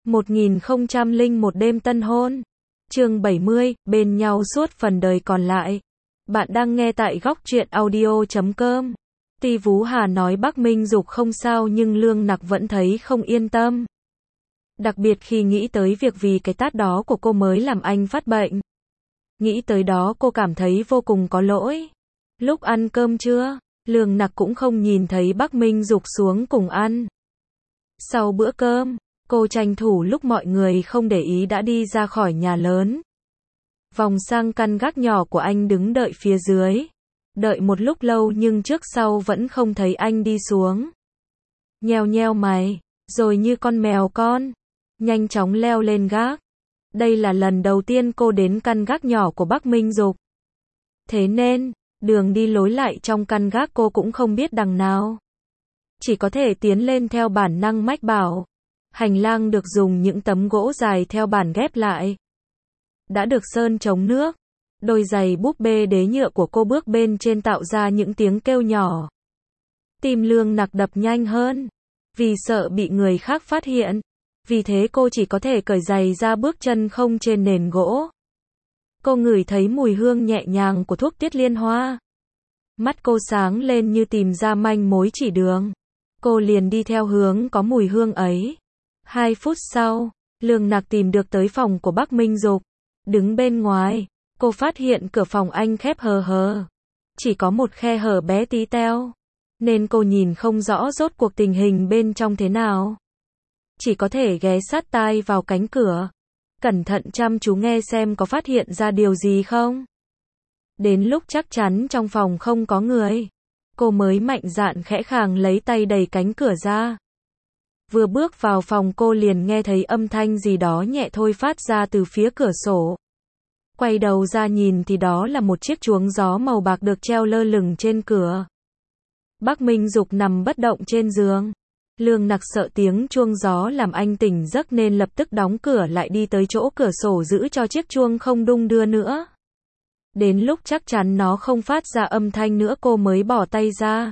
1001 đêm tân hôn. Chương 70, bên nhau suốt phần đời còn lại. Bạn đang nghe tại góc truyện audio.com. Ti Vú Hà nói Bắc Minh Dục không sao nhưng Lương Nặc vẫn thấy không yên tâm. Đặc biệt khi nghĩ tới việc vì cái tát đó của cô mới làm anh phát bệnh. Nghĩ tới đó cô cảm thấy vô cùng có lỗi. Lúc ăn cơm trưa, Lương Nặc cũng không nhìn thấy Bắc Minh Dục xuống cùng ăn. Sau bữa cơm, cô tranh thủ lúc mọi người không để ý đã đi ra khỏi nhà lớn. Vòng sang căn gác nhỏ của anh đứng đợi phía dưới. Đợi một lúc lâu nhưng trước sau vẫn không thấy anh đi xuống. Nheo nheo mày, rồi như con mèo con, nhanh chóng leo lên gác. Đây là lần đầu tiên cô đến căn gác nhỏ của Bắc Minh Dục. Thế nên, đường đi lối lại trong căn gác cô cũng không biết đằng nào. Chỉ có thể tiến lên theo bản năng mách bảo. Hành lang được dùng những tấm gỗ dài theo bản ghép lại. Đã được sơn chống nước. Đôi giày búp bê đế nhựa của cô bước bên trên tạo ra những tiếng kêu nhỏ. Tim Lương Nặc đập nhanh hơn. Vì sợ bị người khác phát hiện. Vì thế cô chỉ có thể cởi giày ra bước chân không trên nền gỗ. Cô ngửi thấy mùi hương nhẹ nhàng của thuốc tiết liên hoa. Mắt cô sáng lên như tìm ra manh mối chỉ đường. Cô liền đi theo hướng có mùi hương ấy. 2 phút sau, Lương Nặc tìm được tới phòng của Bắc Minh Dục. Đứng bên ngoài, cô phát hiện cửa phòng anh khép hờ hờ. Chỉ có một khe hở bé tí teo. Nên cô nhìn không rõ rốt cuộc tình hình bên trong thế nào. Chỉ có thể ghé sát tai vào cánh cửa. Cẩn thận chăm chú nghe xem có phát hiện ra điều gì không. Đến lúc chắc chắn trong phòng không có người, cô mới mạnh dạn khẽ khàng lấy tay đẩy cánh cửa ra. Vừa bước vào phòng cô liền nghe thấy âm thanh gì đó nhẹ thôi phát ra từ phía cửa sổ. Quay đầu ra nhìn thì đó là một chiếc chuông gió màu bạc được treo lơ lửng trên cửa. Bắc Minh Dục nằm bất động trên giường. Lương Nặc sợ tiếng chuông gió làm anh tỉnh giấc nên lập tức đóng cửa lại đi tới chỗ cửa sổ giữ cho chiếc chuông không đung đưa nữa. Đến lúc chắc chắn nó không phát ra âm thanh nữa cô mới bỏ tay ra.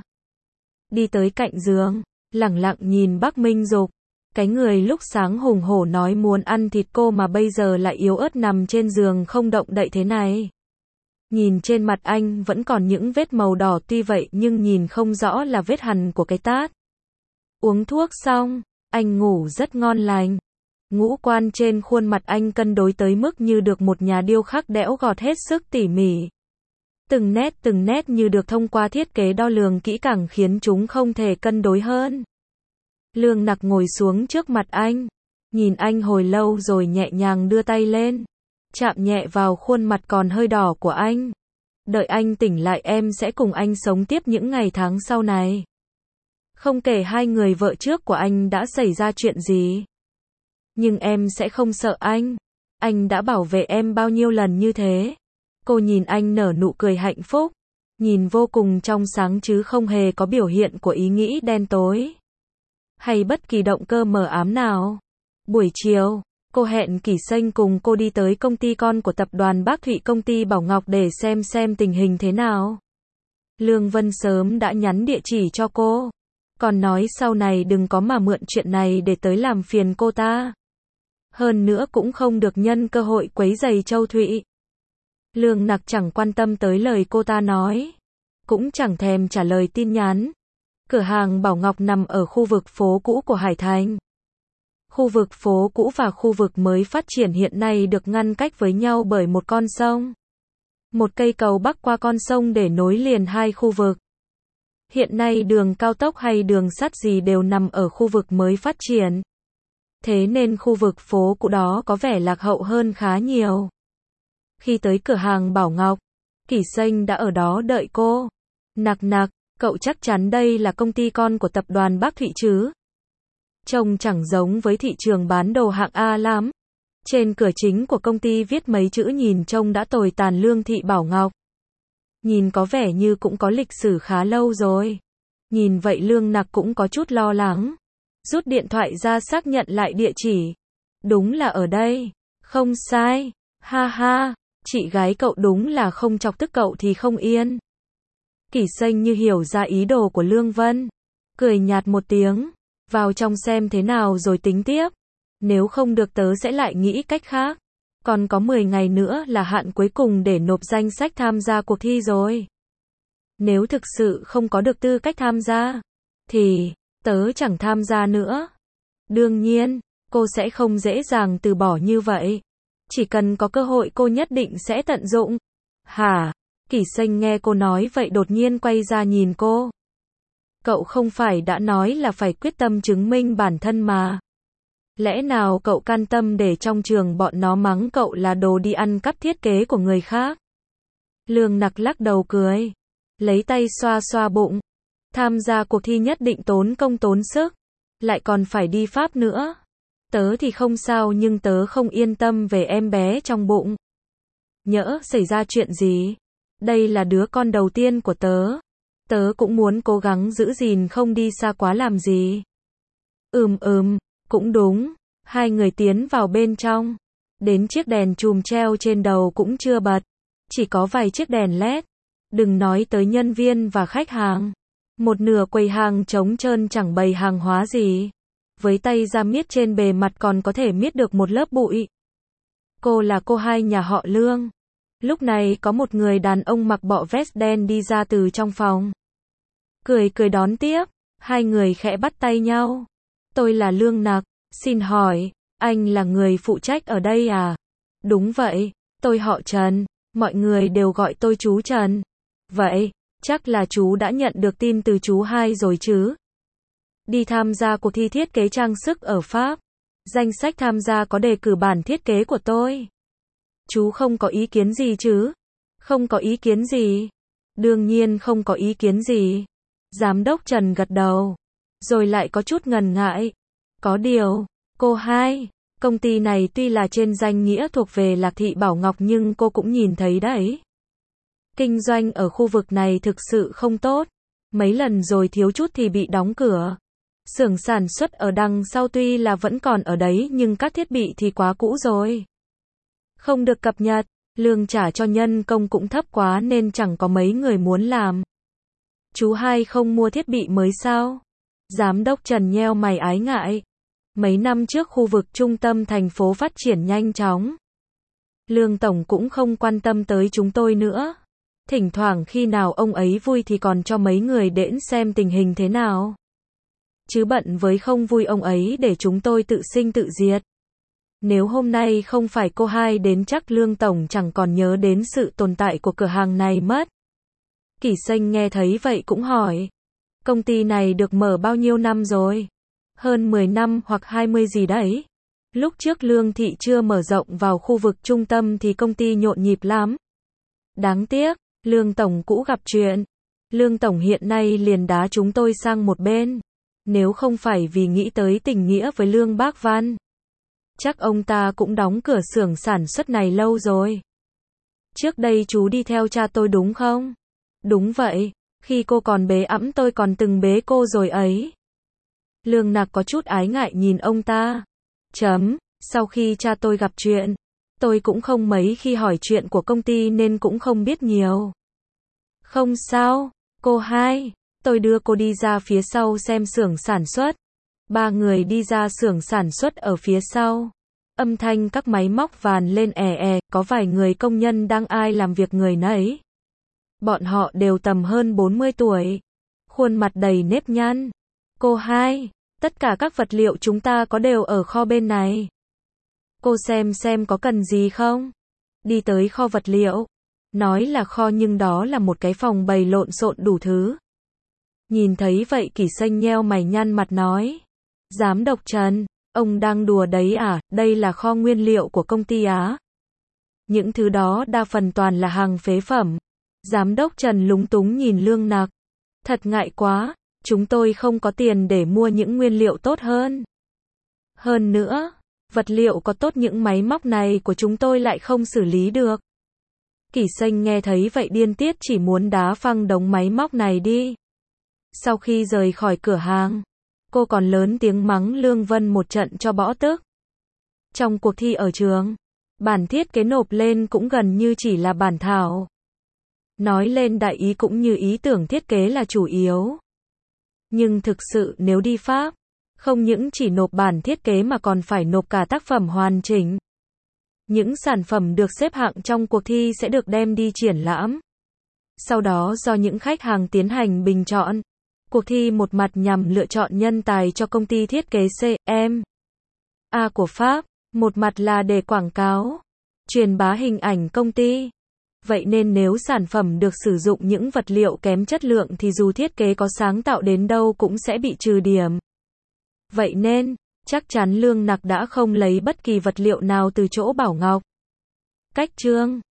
Đi tới cạnh giường, lẳng lặng nhìn Bắc Minh Dục. Cái người lúc sáng hùng hổ nói muốn ăn thịt cô mà bây giờ lại yếu ớt nằm trên giường không động đậy thế này. Nhìn trên mặt anh vẫn còn những vết màu đỏ tuy vậy nhưng nhìn không rõ là vết hằn của cái tát. Uống thuốc xong, anh ngủ rất ngon lành. Ngũ quan trên khuôn mặt anh cân đối tới mức như được một nhà điêu khắc đẽo gọt hết sức tỉ mỉ. Từng nét như được thông qua thiết kế đo lường kỹ càng khiến chúng không thể cân đối hơn. Lương Nặc ngồi xuống trước mặt anh, nhìn anh hồi lâu rồi nhẹ nhàng đưa tay lên, chạm nhẹ vào khuôn mặt còn hơi đỏ của anh. Đợi anh tỉnh lại em sẽ cùng anh sống tiếp những ngày tháng sau này. Không kể hai người vợ trước của anh đã xảy ra chuyện gì. Nhưng em sẽ không sợ anh đã bảo vệ em bao nhiêu lần như thế. Cô nhìn anh nở nụ cười hạnh phúc, nhìn vô cùng trong sáng chứ không hề có biểu hiện của ý nghĩ đen tối. Hay bất kỳ động cơ mờ ám nào. Buổi chiều, cô hẹn Kỷ Xanh cùng cô đi tới công ty con của tập đoàn Bác Thụy công ty Bảo Ngọc để xem tình hình thế nào. Lương Vân sớm đã nhắn địa chỉ cho cô. Còn nói sau này đừng có mà mượn chuyện này để tới làm phiền cô ta. Hơn nữa cũng không được nhân cơ hội quấy rầy Châu Thụy. Lương Nặc chẳng quan tâm tới lời cô ta nói. Cũng chẳng thèm trả lời tin nhắn. Cửa hàng Bảo Ngọc nằm ở khu vực phố cũ của Hải Thành. Khu vực phố cũ và khu vực mới phát triển hiện nay được ngăn cách với nhau bởi một con sông. Một cây cầu bắc qua con sông để nối liền hai khu vực. Hiện nay đường cao tốc hay đường sắt gì đều nằm ở khu vực mới phát triển. Thế nên khu vực phố cũ đó có vẻ lạc hậu hơn khá nhiều. Khi tới cửa hàng Bảo Ngọc, Kỷ Xanh đã ở đó đợi cô. Nặc, cậu chắc chắn đây là công ty con của tập đoàn Bác Thụy chứ? Trông chẳng giống với thị trường bán đồ hạng A lắm. Trên cửa chính của công ty viết mấy chữ nhìn trông đã tồi tàn Lương Thị Bảo Ngọc. Nhìn có vẻ như cũng có lịch sử khá lâu rồi. Nhìn vậy Lương Nặc cũng có chút lo lắng. Rút điện thoại ra xác nhận lại địa chỉ. Đúng là ở đây. Không sai. Ha ha. Chị gái cậu đúng là không chọc tức cậu thì không yên. Kỷ Xanh như hiểu ra ý đồ của Lương Vân. Cười nhạt một tiếng. Vào trong xem thế nào rồi tính tiếp. Nếu không được tớ sẽ lại nghĩ cách khác. Còn có 10 ngày nữa là hạn cuối cùng để nộp danh sách tham gia cuộc thi rồi. Nếu thực sự không có được tư cách tham gia, thì tớ chẳng tham gia nữa. Đương nhiên, cô sẽ không dễ dàng từ bỏ như vậy. Chỉ cần có cơ hội cô nhất định sẽ tận dụng. Hả? Kỷ Xanh nghe cô nói vậy đột nhiên quay ra nhìn cô. Cậu không phải đã nói là phải quyết tâm chứng minh bản thân mà. Lẽ nào cậu can tâm để trong trường bọn nó mắng cậu là đồ đi ăn cắp thiết kế của người khác? Lương Nặc lắc đầu cười, lấy tay xoa xoa bụng. Tham gia cuộc thi nhất định tốn công tốn sức, lại còn phải đi Pháp nữa. Tớ thì không sao nhưng tớ không yên tâm về em bé trong bụng. Nhỡ xảy ra chuyện gì? Đây là đứa con đầu tiên của tớ. Tớ cũng muốn cố gắng giữ gìn không đi xa quá làm gì. Cũng đúng. Hai người tiến vào bên trong. Đến chiếc đèn chùm treo trên đầu cũng chưa bật. Chỉ có vài chiếc đèn LED. Đừng nói tới nhân viên và khách hàng. Một nửa quầy hàng trống trơn chẳng bày hàng hóa gì. Với tay ra miết trên bề mặt còn có thể miết được một lớp bụi. Cô là cô hai nhà họ Lương. Lúc này có một người đàn ông mặc bộ vest đen đi ra từ trong phòng. Cười đón tiếp. Hai người khẽ bắt tay nhau. Tôi là Lương Nặc. Xin hỏi, anh là người phụ trách ở đây à? Đúng vậy, tôi họ Trần. Mọi người đều gọi tôi chú Trần. Vậy, chắc là chú đã nhận được tin từ chú hai rồi chứ? Đi tham gia cuộc thi thiết kế trang sức ở Pháp. Danh sách tham gia có đề cử bản thiết kế của tôi. Chú không có ý kiến gì chứ? Không có ý kiến gì. Đương nhiên không có ý kiến gì. Giám đốc Trần gật đầu. Rồi lại có chút ngần ngại. Có điều, cô hai, công ty này tuy là trên danh nghĩa thuộc về Lạc Thị Bảo Ngọc nhưng cô cũng nhìn thấy đấy. Kinh doanh ở khu vực này thực sự không tốt. Mấy lần rồi thiếu chút thì bị đóng cửa. Xưởng sản xuất ở đằng sau tuy là vẫn còn ở đấy nhưng các thiết bị thì quá cũ rồi. Không được cập nhật, lương trả cho nhân công cũng thấp quá nên chẳng có mấy người muốn làm. Chú hai không mua thiết bị mới sao? Giám đốc Trần nheo mày ái ngại. Mấy năm trước khu vực trung tâm thành phố phát triển nhanh chóng. Lương Tổng cũng không quan tâm tới chúng tôi nữa. Thỉnh thoảng khi nào ông ấy vui thì còn cho mấy người đến xem tình hình thế nào. Chứ bận với không vui ông ấy để chúng tôi tự sinh tự diệt. Nếu hôm nay không phải cô hai đến chắc Lương Tổng chẳng còn nhớ đến sự tồn tại của cửa hàng này mất. Kỷ Xanh nghe thấy vậy cũng hỏi. Công ty này được mở bao nhiêu năm rồi? Hơn 10 năm hoặc 20 gì đấy. Lúc trước Lương Thị chưa mở rộng vào khu vực trung tâm thì công ty nhộn nhịp lắm. Đáng tiếc, Lương Tổng cũ gặp chuyện. Lương Tổng hiện nay liền đá chúng tôi sang một bên. Nếu không phải vì nghĩ tới tình nghĩa với Lương Bác Văn, chắc ông ta cũng đóng cửa xưởng sản xuất này lâu rồi. Trước đây chú đi theo cha tôi đúng không? Đúng vậy, khi cô còn bế ẵm tôi còn từng bế cô rồi ấy. Lương Nặc có chút ái ngại nhìn ông ta. Sau khi cha tôi gặp chuyện, tôi cũng không mấy khi hỏi chuyện của công ty nên cũng không biết nhiều. Không sao, cô hai, tôi đưa cô đi ra phía sau xem xưởng sản xuất. Ba người đi ra xưởng sản xuất ở phía sau. Âm thanh các máy móc vàn lên có vài người công nhân đang ai làm việc người nấy. Bọn họ đều tầm hơn 40 tuổi. Khuôn mặt đầy nếp nhăn. Cô hai, tất cả các vật liệu chúng ta có đều ở kho bên này. Cô xem có cần gì không? Đi tới kho vật liệu. Nói là kho nhưng đó là một cái phòng bày lộn xộn đủ thứ. Nhìn thấy vậy Kỷ Xanh nheo mày nhăn mặt nói. Giám đốc Trần, ông đang đùa đấy à, đây là kho nguyên liệu của công ty á. Những thứ đó đa phần toàn là hàng phế phẩm. Giám đốc Trần lúng túng nhìn Lương Nặc. Thật ngại quá, chúng tôi không có tiền để mua những nguyên liệu tốt hơn. Hơn nữa, vật liệu có tốt những máy móc này của chúng tôi lại không xử lý được. Kỷ Xanh nghe thấy vậy điên tiết chỉ muốn đá phăng đống máy móc này đi. Sau khi rời khỏi cửa hàng, cô còn lớn tiếng mắng Lương Vân một trận cho bõ tức. Trong cuộc thi ở trường, bản thiết kế nộp lên cũng gần như chỉ là bản thảo. Nói lên đại ý cũng như ý tưởng thiết kế là chủ yếu. Nhưng thực sự nếu đi Pháp, Không những chỉ nộp bản thiết kế mà còn phải nộp cả tác phẩm hoàn chỉnh. Những sản phẩm được xếp hạng trong cuộc thi sẽ được đem đi triển lãm. Sau đó do những khách hàng tiến hành bình chọn. Cuộc thi một mặt nhằm lựa chọn nhân tài cho công ty thiết kế CM.A của Pháp, một mặt là để quảng cáo, truyền bá hình ảnh công ty. Vậy nên nếu sản phẩm được sử dụng những vật liệu kém chất lượng thì dù thiết kế có sáng tạo đến đâu cũng sẽ bị trừ điểm. Vậy nên, chắc chắn Lương Nặc đã không lấy bất kỳ vật liệu nào từ chỗ Bảo Ngọc. Cách chương